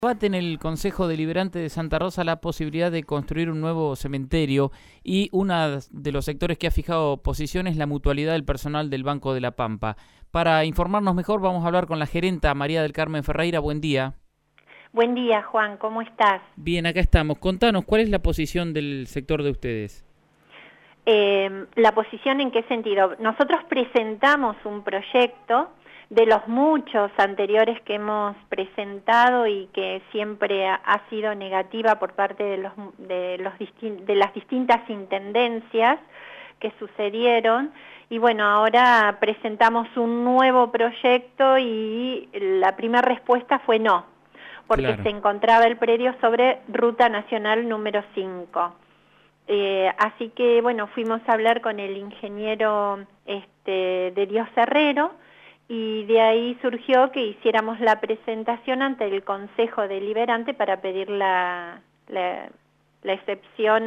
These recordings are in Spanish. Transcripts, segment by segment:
Debate en el Consejo Deliberante de Santa Rosa la posibilidad de construir un nuevo cementerio y uno de los sectores que ha fijado posición es la mutualidad del personal del Banco de la Pampa. Para informarnos mejor vamos a hablar con la gerenta María del Carmen Ferreira. Buen día. Buen día, Juan, ¿cómo estás? Bien, acá estamos. Contanos, ¿cuál es la posición del sector de ustedes? ¿La posición en qué sentido? Nosotros presentamos un proyecto de los muchos anteriores que hemos presentado y que siempre ha sido negativa por parte de las distintas intendencias que sucedieron. Y bueno, ahora presentamos un nuevo proyecto y la primera respuesta fue no, porque Claro. se encontraba el predio sobre Ruta Nacional número 5. Así que, bueno, fuimos a hablar con el ingeniero de Dios Herrero y de ahí surgió que hiciéramos la presentación ante el Consejo Deliberante para pedir la excepción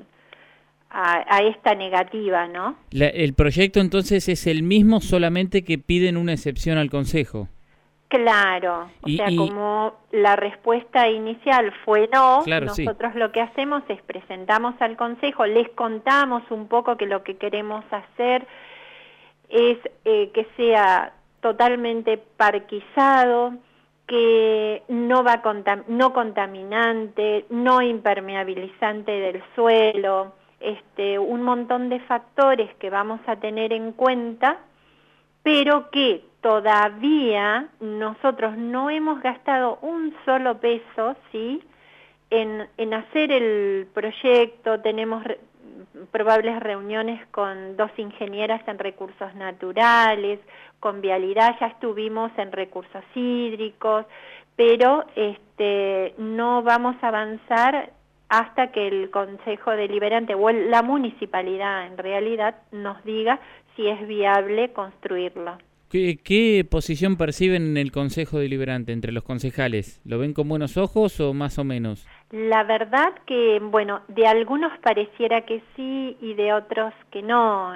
a esta negativa, ¿no? El proyecto entonces es el mismo, solamente que piden una excepción al Consejo. Claro, o sea, como la respuesta inicial fue no, claro, nosotros lo que hacemos es presentamos al Consejo, les contamos un poco que lo que queremos hacer es que sea totalmente parquizado, que no contaminante, no impermeabilizante del suelo, un montón de factores que vamos a tener en cuenta, pero que todavía nosotros no hemos gastado un solo peso, ¿sí?, en hacer el proyecto. Tenemos probables reuniones con 2 ingenieras en recursos naturales, con vialidad, ya estuvimos en recursos hídricos, pero no vamos a avanzar hasta que el Consejo Deliberante o la municipalidad en realidad nos diga si es viable construirlo. ¿Qué posición perciben en el Consejo Deliberante entre los concejales? ¿Lo ven con buenos ojos o más o menos? La verdad que, bueno, de algunos pareciera que sí y de otros que no,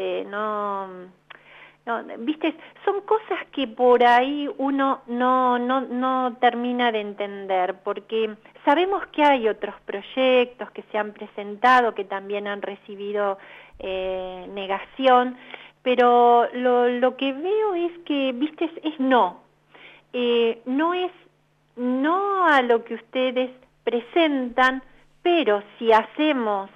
viste, son cosas que por ahí uno no termina de entender, porque sabemos que hay otros proyectos que se han presentado, que también han recibido negación, pero lo que veo es que, viste, es no. No es no a lo que ustedes presentan, pero si hacemos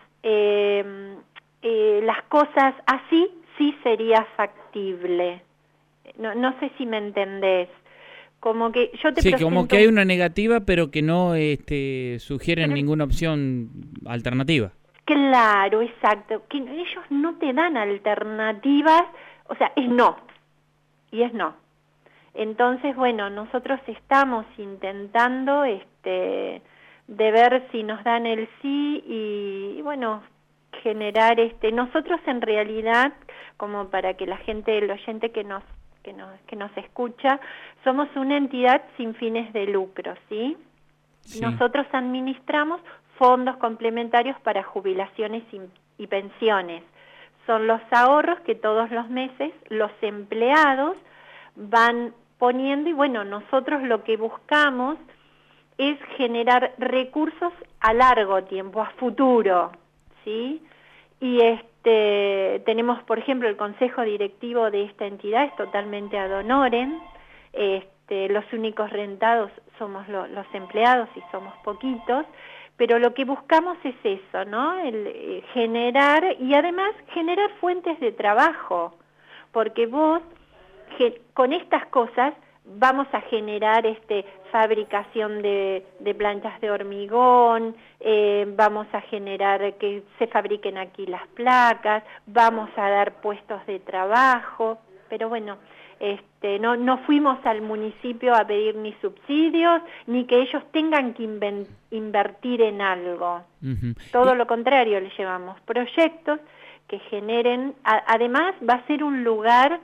las cosas así, sí sería factible. No sé si me entendés. Como que yo te presento... como que hay una negativa, pero que no sugieren ninguna opción alternativa. Claro, exacto. Que ellos no te dan alternativas, o sea, es no. Y es no. Entonces, bueno, nosotros estamos intentando de ver si nos dan el sí y bueno, generar nosotros en realidad, como para que la gente, el oyente que nos escucha, somos una entidad sin fines de lucro, ¿sí? Sí. Nosotros administramos fondos complementarios para jubilaciones y pensiones. Son los ahorros que todos los meses los empleados van poniendo y bueno, nosotros lo que buscamos es generar recursos a largo tiempo, a futuro, ¿sí? Y tenemos, por ejemplo, el consejo directivo de esta entidad es totalmente ad honorem, los únicos rentados somos los empleados y somos poquitos, pero lo que buscamos es eso, ¿no? Generar, y además generar fuentes de trabajo, porque vos con estas cosas vamos a generar fabricación de planchas de hormigón, vamos a generar que se fabriquen aquí las placas, vamos a dar puestos de trabajo, pero bueno, no fuimos al municipio a pedir ni subsidios, ni que ellos tengan que invertir en algo. Uh-huh. Todo lo contrario, les llevamos proyectos que generen, además va a ser un lugar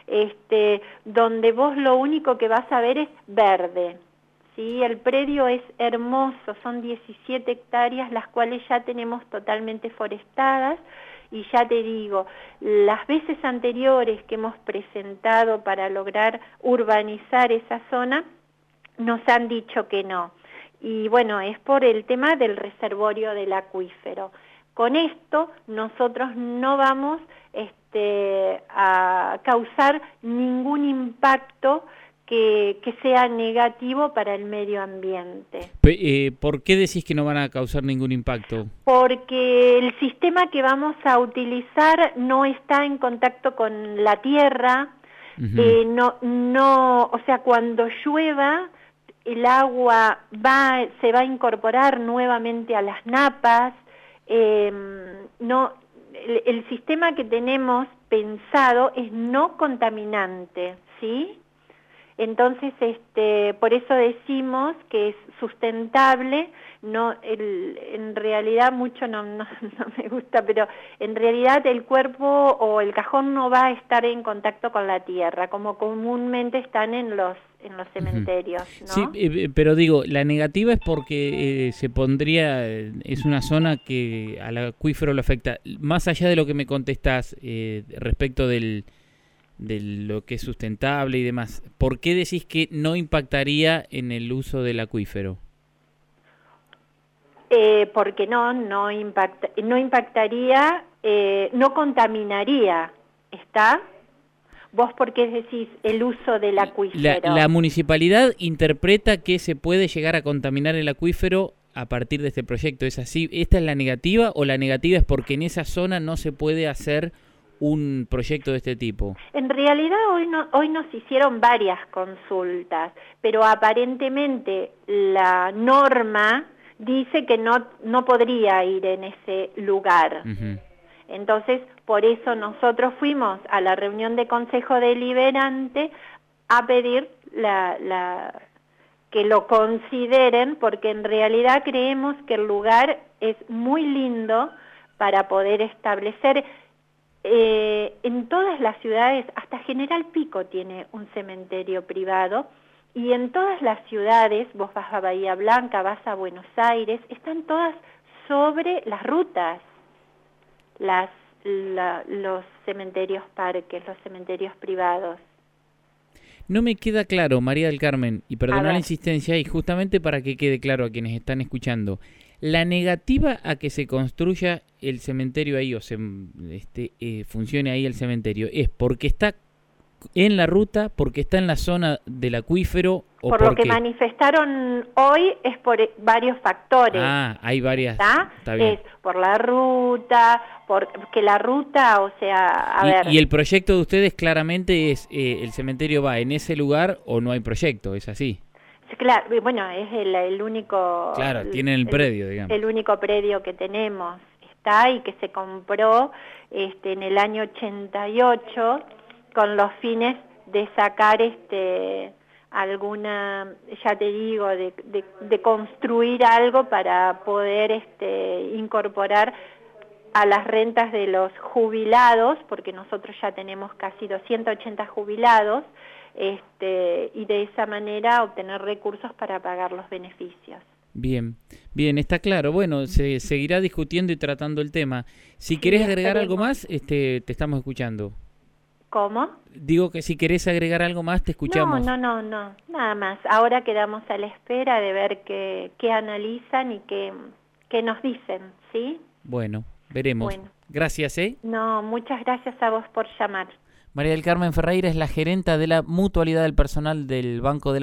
donde vos lo único que vas a ver es verde, ¿sí? El predio es hermoso, son 17 hectáreas, las cuales ya tenemos totalmente forestadas, y ya te digo, las veces anteriores que hemos presentado para lograr urbanizar esa zona, nos han dicho que no. y bueno, es por el tema del reservorio del acuífero. Con esto nosotros no vamos a causar ningún impacto que sea negativo para el medio ambiente. ¿Por qué decís que no van a causar ningún impacto? Porque el sistema que vamos a utilizar no está en contacto con la tierra, o sea, cuando llueva el agua se va a incorporar nuevamente a las napas. El sistema que tenemos pensado es no contaminante, ¿sí? Entonces, por eso decimos que es sustentable. En realidad mucho no me gusta, pero en realidad el cuerpo o el cajón no va a estar en contacto con la tierra, como comúnmente están en los cementerios, ¿no? Sí, pero digo, la negativa es porque se pondría, es una zona que al acuífero lo afecta. Más allá de lo que me contestás respecto de lo que es sustentable y demás, ¿por qué decís que no impactaría en el uso del acuífero? Porque no impactaría, no contaminaría, ¿está? ¿Vos por qué decís el uso del acuífero? La municipalidad interpreta que se puede llegar a contaminar el acuífero a partir de este proyecto, ¿es así? ¿Esta es la negativa o la negativa es porque en esa zona no se puede hacer un proyecto de este tipo? En realidad hoy nos hicieron varias consultas, pero aparentemente la norma dice que no podría ir en ese lugar. Entonces, por eso nosotros fuimos a la reunión de Consejo Deliberante a pedir que lo consideren, porque en realidad creemos que el lugar es muy lindo para poder establecer. En todas las ciudades, hasta General Pico tiene un cementerio privado, y en todas las ciudades, vos vas a Bahía Blanca, vas a Buenos Aires, están todas sobre las rutas, los cementerios parques, los cementerios privados. No me queda claro, María del Carmen, y perdona la insistencia, y justamente para que quede claro a quienes están escuchando, la negativa a que se construya el cementerio ahí, o funcione ahí el cementerio, ¿es porque está en la ruta, porque está en la zona del acuífero? ¿O por lo que manifestaron hoy es por varios factores. Hay varias. Está bien. Es por la ruta, porque la ruta, o sea, Y el proyecto de ustedes claramente es, el cementerio va en ese lugar o no hay proyecto, ¿es así? Claro, bueno, es el único... Claro, tienen el predio, digamos. El único predio que tenemos, está, y que se compró en el año 88 con los fines de sacar alguna, ya te digo, de construir algo para poder incorporar a las rentas de los jubilados, porque nosotros ya tenemos casi 280 jubilados, y de esa manera obtener recursos para pagar los beneficios. Bien, está claro. Bueno, se seguirá discutiendo y tratando el tema. Si querés agregar algo más, te estamos escuchando. ¿Cómo? Digo que si querés agregar algo más, te escuchamos. No, nada más. Ahora quedamos a la espera de ver qué analizan y qué nos dicen, ¿sí? Bueno, veremos. Gracias, No, muchas gracias a vos por llamar. María del Carmen Ferreira es la gerenta de la mutualidad del personal del Banco de la